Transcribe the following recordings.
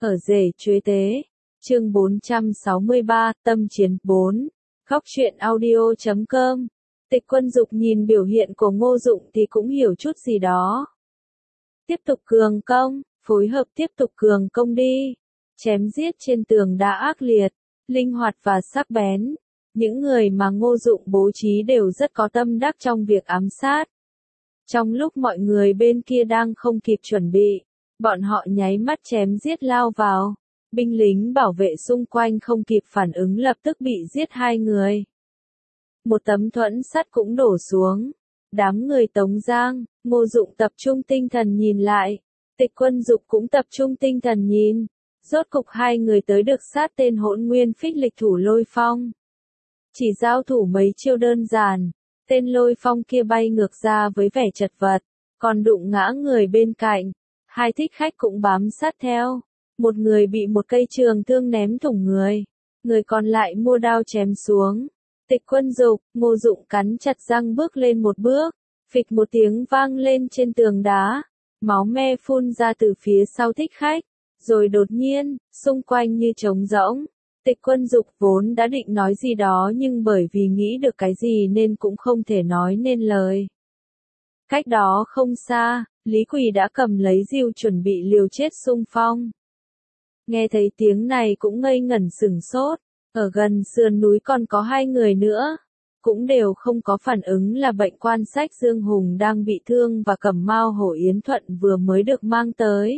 Ở rể chuế tế. Chương 463, tâm chiến 4. Góc truyện audio.com. Tịch Quân Dục nhìn biểu hiện của Ngô Dụng thì cũng hiểu chút gì đó. Tiếp tục cường công, phối hợp tiếp tục cường công đi. Chém giết trên tường đá ác liệt, linh hoạt và sắc bén. Những người mà Ngô Dụng bố trí đều rất có tâm đắc trong việc ám sát. Trong lúc mọi người bên kia đang không kịp chuẩn bị, bọn họ nháy mắt chém giết lao vào. Binh lính bảo vệ xung quanh không kịp phản ứng lập tức bị giết 2 người. Một tấm thuẫn sắt cũng đổ xuống. Đám người Tống Giang, Ngô Dụng tập trung tinh thần nhìn lại. Tịch Quân Dục cũng tập trung tinh thần nhìn. Rốt cục 2 người tới được sát tên Hỗn Nguyên Phích Lịch thủ Lôi Phong. Chỉ giao thủ mấy chiêu đơn giản, tên Lôi Phong kia bay ngược ra với vẻ chật vật, còn đụng ngã người bên cạnh. 2 thích khách cũng bám sát theo. Một người bị một cây trường thương ném thủng người. Người còn lại mua đao chém xuống. Tịch Quân Dục, Ngô Dụng cắn chặt răng bước lên một bước. Phịch một tiếng vang lên trên tường đá. Máu me phun ra từ phía sau thích khách. Rồi đột nhiên, xung quanh như trống rỗng. Tịch Quân Dục vốn đã định nói gì đó nhưng bởi vì nghĩ được cái gì nên cũng không thể nói nên lời. Cách đó không xa, Lý Quỳ đã cầm lấy rìu chuẩn bị liều chết xung phong. Nghe thấy tiếng này cũng ngây ngẩn sửng sốt, ở gần sườn núi còn có 2 người nữa, cũng đều không có phản ứng là bệnh quan sách Dương Hùng đang bị thương và Cẩm Mao Hổ Yến Thuận vừa mới được mang tới.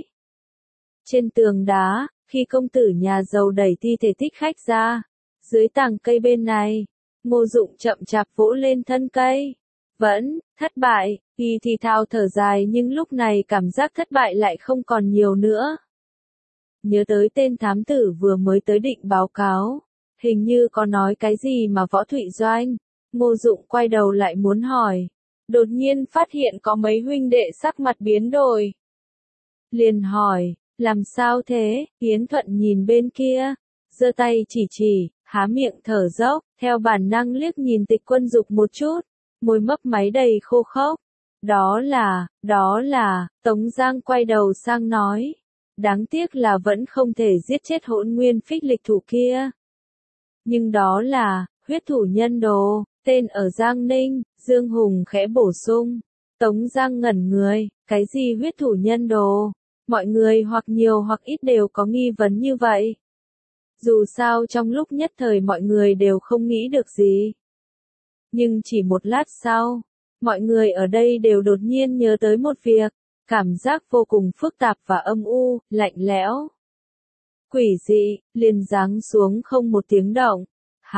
Trên tường đá, khi công tử nhà giàu đẩy thi thể thích khách ra, dưới tàng cây bên này, Ngô Dụng chậm chạp vỗ lên thân cây. Vẫn, thất bại, y thì thào thở dài nhưng lúc này cảm giác thất bại lại không còn nhiều nữa. Nhớ tới tên thám tử vừa mới tới định báo cáo, hình như có nói cái gì mà Võ Thụy Doanh. Ngô Dụng quay đầu lại muốn hỏi, đột nhiên phát hiện có mấy huynh đệ sắc mặt biến đổi. Liền hỏi, làm sao thế? Yến Thuận nhìn bên kia, giơ tay chỉ, há miệng thở dốc, theo bản năng liếc nhìn Tịch Quân Dục một chút, môi mấp máy đầy khô khốc. Đó là, Tống Giang quay đầu sang nói. Đáng tiếc là vẫn không thể giết chết Hỗn Nguyên Phích Lịch thủ kia. Nhưng đó là, huyết thủ nhân đồ, tên ở Giang Ninh, Dương Hùng khẽ bổ sung. Tống Giang ngẩn người, cái gì huyết thủ nhân đồ? Mọi người hoặc nhiều hoặc ít đều có nghi vấn như vậy. Dù sao trong lúc nhất thời mọi người đều không nghĩ được gì. Nhưng chỉ một lát sau, mọi người ở đây đều đột nhiên nhớ tới một việc. Cảm giác vô cùng phức tạp và âm u, lạnh lẽo. Quỷ dị, liền giáng xuống không một tiếng động.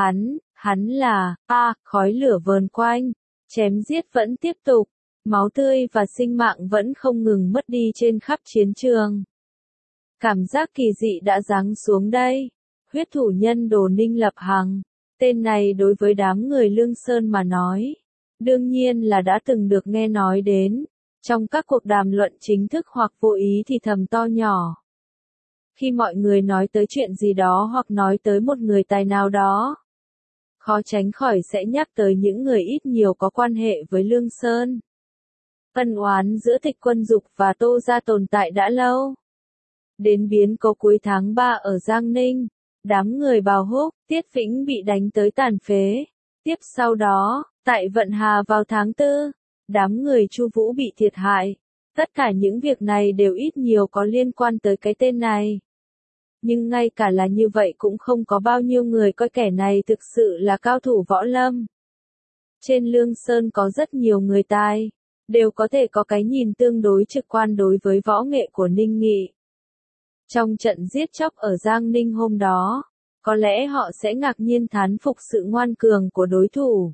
Hắn là, khói lửa vờn quanh, chém giết vẫn tiếp tục, máu tươi và sinh mạng vẫn không ngừng mất đi trên khắp chiến trường. Cảm giác kỳ dị đã giáng xuống đây. Huyết thủ nhân đồ Ninh Lập Hằng, tên này đối với đám người Lương Sơn mà nói, đương nhiên là đã từng được nghe nói đến. Trong các cuộc đàm luận chính thức hoặc vô ý thì thầm to nhỏ. Khi mọi người nói tới chuyện gì đó hoặc nói tới một người tài nào đó, khó tránh khỏi sẽ nhắc tới những người ít nhiều có quan hệ với Lương Sơn. Ân oán giữa Tịch Quân Dục và Tô Gia tồn tại đã lâu. Đến biến cố cuối tháng 3 ở Giang Ninh, đám người Bào Húc, Tiết Vĩnh bị đánh tới tàn phế. Tiếp sau đó, tại Vận Hà vào tháng 4, đám người Chu Vũ bị thiệt hại. Tất cả những việc này đều ít nhiều có liên quan tới cái tên này. Nhưng ngay cả là như vậy cũng không có bao nhiêu người coi kẻ này thực sự là cao thủ võ lâm. Trên Lương Sơn có rất nhiều người tài, đều có thể có cái nhìn tương đối trực quan đối với võ nghệ của Ninh Nghị. Trong trận giết chóc ở Giang Ninh hôm đó, có lẽ họ sẽ ngạc nhiên thán phục sự ngoan cường của đối thủ.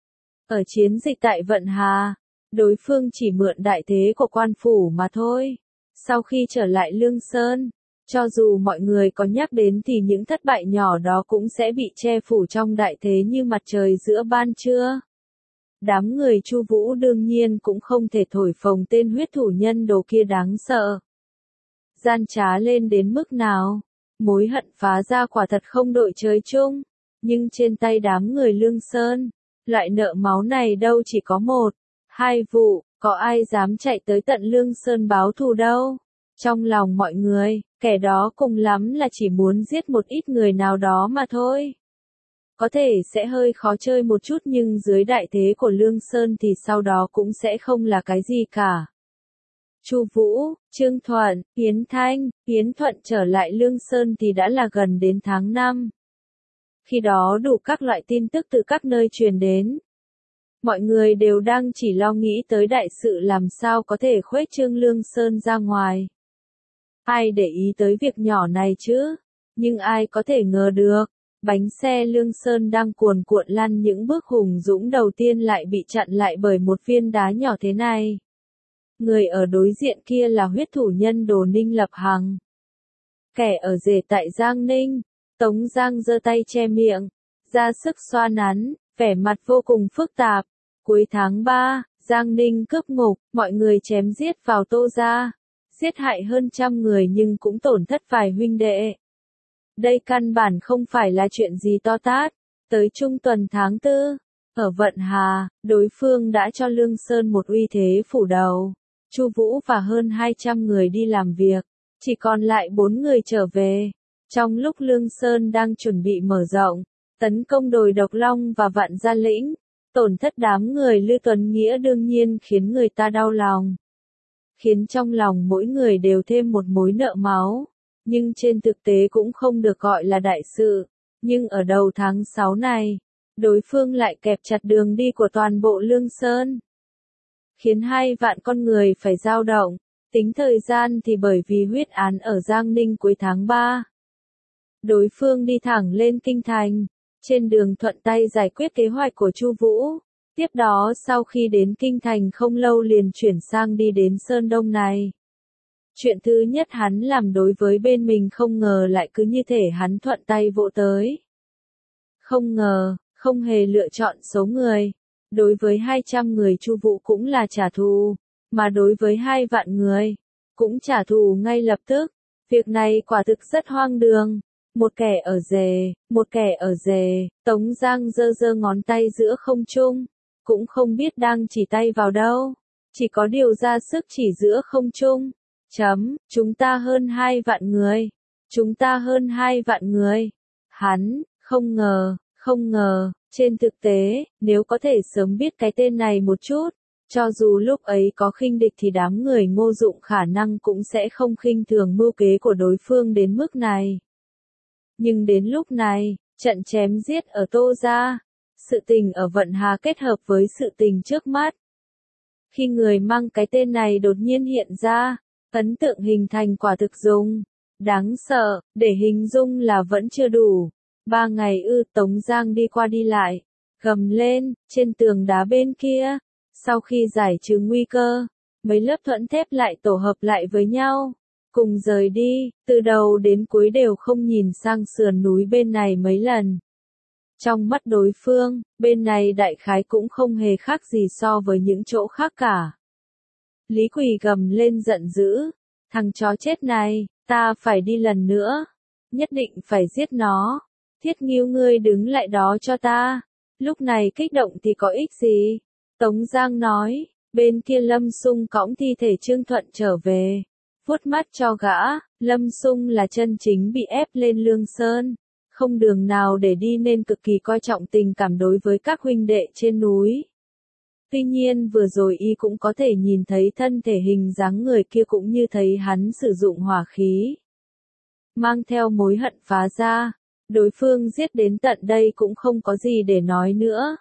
Ở chiến dịch tại Vận Hà, đối phương chỉ mượn đại thế của quan phủ mà thôi. Sau khi trở lại Lương Sơn, cho dù mọi người có nhắc đến thì những thất bại nhỏ đó cũng sẽ bị che phủ trong đại thế như mặt trời giữa ban trưa. Đám người Chu Vũ đương nhiên cũng không thể thổi phồng tên huyết thủ nhân đồ kia đáng sợ. Gian trá lên đến mức nào, mối hận phá ra quả thật không đội trời chung, nhưng trên tay đám người Lương Sơn, loại nợ máu này đâu chỉ có 1, 2 vụ, có ai dám chạy tới tận Lương Sơn báo thù đâu. Trong lòng mọi người, Kẻ đó cùng lắm là chỉ muốn giết một ít người nào đó mà thôi. Có thể sẽ hơi khó chơi một chút nhưng dưới đại thế của Lương Sơn thì sau đó cũng sẽ không là cái gì cả. Chu Vũ, Trương Thuận, Yến Thuận trở lại Lương Sơn thì đã là gần đến tháng 5. Khi đó đủ các loại tin tức từ các nơi truyền đến. Mọi người đều đang chỉ lo nghĩ tới đại sự làm sao có thể khuếch trương Lương Sơn ra ngoài. Ai để ý tới việc nhỏ này chứ? Nhưng ai có thể ngờ được, bánh xe Lương Sơn đang cuồn cuộn lăn những bước hùng dũng đầu tiên lại bị chặn lại bởi một viên đá nhỏ thế này. Người ở đối diện kia là huyết thủ nhân Đồ Ninh Lập Hằng. Kẻ ở rể tại Giang Ninh, Tống Giang giơ tay che miệng, ra sức xoa nắn, vẻ mặt vô cùng phức tạp. Cuối tháng 3, Giang Ninh cướp ngục, mọi người chém giết vào Tô gia, giết hại hơn 100 người nhưng cũng tổn thất vài huynh đệ. Đây căn bản không phải là chuyện gì to tát. Tới trung tuần tháng 4, ở Vận Hà, đối phương đã cho Lương Sơn một uy thế phủ đầu. Chu Vũ và hơn 200 người đi làm việc, chỉ còn lại 4 người trở về. Trong lúc Lương Sơn đang chuẩn bị mở rộng, tấn công đồi Độc Long và Vạn Gia Lĩnh, tổn thất đám người Lưu Tuấn Nghĩa đương nhiên khiến người ta đau lòng. Khiến trong lòng mỗi người đều thêm một mối nợ máu, nhưng trên thực tế cũng không được gọi là đại sự. Nhưng ở đầu tháng 6 này, đối phương lại kẹp chặt đường đi của toàn bộ Lương Sơn, khiến 2 vạn con người phải dao động. Tính thời gian thì bởi vì huyết án ở Giang Ninh cuối tháng 3. Đối phương đi thẳng lên Kinh Thành, trên đường thuận tay giải quyết kế hoạch của Chu Vũ. Tiếp đó sau khi đến Kinh Thành không lâu liền chuyển sang đi đến Sơn Đông này. Chuyện thứ nhất hắn làm đối với bên mình không ngờ lại cứ như thể hắn thuận tay vỗ tới. Không ngờ, không hề lựa chọn số người. Đối với 200 người Chu Vũ cũng là trả thù, mà đối với 2 vạn người, cũng trả thù ngay lập tức. Việc này quả thực rất hoang đường. Một kẻ ở rề, Tống Giang giơ giơ ngón tay giữa không trung, cũng không biết đang chỉ tay vào đâu, chỉ có điều ra sức chỉ giữa không trung. Chúng ta hơn 2 vạn người. Chúng ta hơn 2 vạn người. Hắn, không ngờ, trên thực tế, nếu có thể sớm biết cái tên này một chút, cho dù lúc ấy có khinh địch thì đám người Ngô Dụng khả năng cũng sẽ không khinh thường mưu kế của đối phương đến mức này. Nhưng đến lúc này, trận chém giết ở Tô gia, sự tình ở Vận Hà kết hợp với sự tình trước mắt. Khi người mang cái tên này đột nhiên hiện ra, ấn tượng hình thành quả thực dùng. Đáng sợ, để hình dung là vẫn chưa đủ. 3 ngày Tống Giang đi qua đi lại, gầm lên, trên tường đá bên kia. Sau khi giải trừ nguy cơ, mấy lớp thuẫn thép lại tổ hợp lại với nhau. Cùng rời đi, từ đầu đến cuối đều không nhìn sang sườn núi bên này mấy lần. Trong mắt đối phương, bên này đại khái cũng không hề khác gì so với những chỗ khác cả. Lý Quỳ gầm lên giận dữ, thằng chó chết này, ta phải đi lần nữa, nhất định phải giết nó. Thiết Ngưu ngươi đứng lại đó cho ta. Lúc này kích động thì có ích gì? Tống Giang nói, bên kia Lâm Sung cõng thi thể Trương Thuận trở về. Vuốt mắt cho gã, Lâm Sung là chân chính bị ép lên Lương Sơn, không đường nào để đi nên cực kỳ coi trọng tình cảm đối với các huynh đệ trên núi. Tuy nhiên vừa rồi y cũng có thể nhìn thấy thân thể hình dáng người kia cũng như thấy hắn sử dụng hỏa khí. Mang theo mối hận phá ra, đối phương giết đến tận đây cũng không có gì để nói nữa.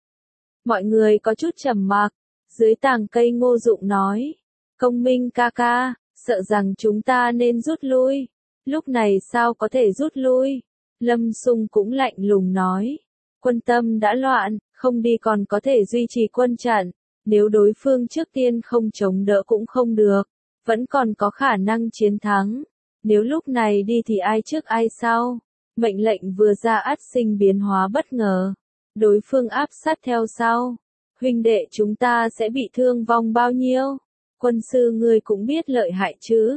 Mọi người có chút trầm mặc, dưới tàng cây Ngô Dụng nói, Công Minh ca ca, sợ rằng chúng ta nên rút lui. Lúc này sao có thể rút lui? Lâm Sung cũng lạnh lùng nói, quân tâm đã loạn, không đi còn có thể duy trì quân trận, nếu đối phương trước tiên không chống đỡ cũng không được, vẫn còn có khả năng chiến thắng. Nếu lúc này đi thì ai trước ai sau? Mệnh lệnh vừa ra ắt sinh biến hóa bất ngờ. Đối phương áp sát theo sau. Huynh đệ chúng ta sẽ bị thương vong bao nhiêu? Quân sư ngươi cũng biết lợi hại chứ?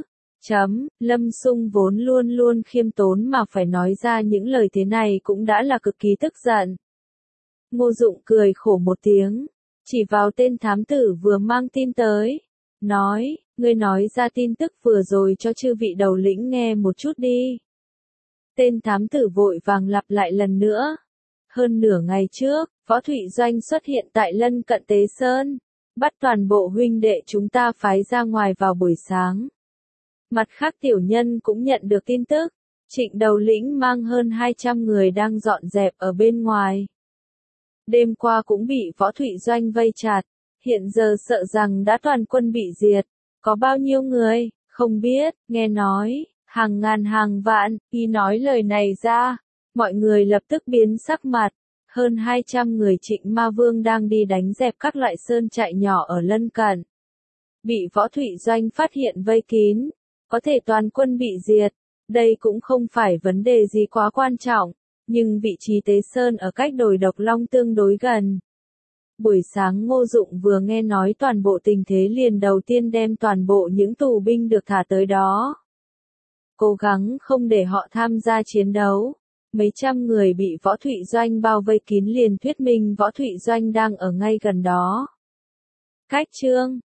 Lâm Sung vốn luôn luôn khiêm tốn mà phải nói ra những lời thế này cũng đã là cực kỳ tức giận. Ngô Dụng cười khổ một tiếng, chỉ vào tên thám tử vừa mang tin tới, nói, Ngươi nói ra tin tức vừa rồi cho chư vị đầu lĩnh nghe một chút đi. Tên thám tử vội vàng lặp lại lần nữa. Hơn nửa ngày trước, Võ Thụy Doanh xuất hiện tại lân cận Tế Sơn, bắt toàn bộ huynh đệ chúng ta phái ra ngoài vào buổi sáng. Mặt khác tiểu nhân cũng nhận được tin tức, Trịnh đầu lĩnh mang hơn 200 người đang dọn dẹp ở bên ngoài. Đêm qua cũng bị Võ Thụy Doanh vây chặt, hiện giờ sợ rằng đã toàn quân bị diệt. Có bao nhiêu người, không biết, nghe nói, hàng ngàn hàng vạn, khi nói lời này ra, mọi người lập tức biến sắc mặt. Hơn 200 người Trịnh Ma Vương đang đi đánh dẹp các loại sơn trại nhỏ ở lân cận. Bị Võ Thụy Doanh phát hiện vây kín, có thể toàn quân bị diệt. Đây cũng không phải vấn đề gì quá quan trọng, nhưng vị trí Tế Sơn ở cách đồi Độc Long tương đối gần. Buổi sáng Ngô Dụng vừa nghe nói toàn bộ tình thế liền đầu tiên đem toàn bộ những tù binh được thả tới đó. Cố gắng không để họ tham gia chiến đấu. Mấy trăm người bị Võ Thụy Doanh bao vây kín liền thuyết minh Võ Thụy Doanh đang ở ngay gần đó. Cách chương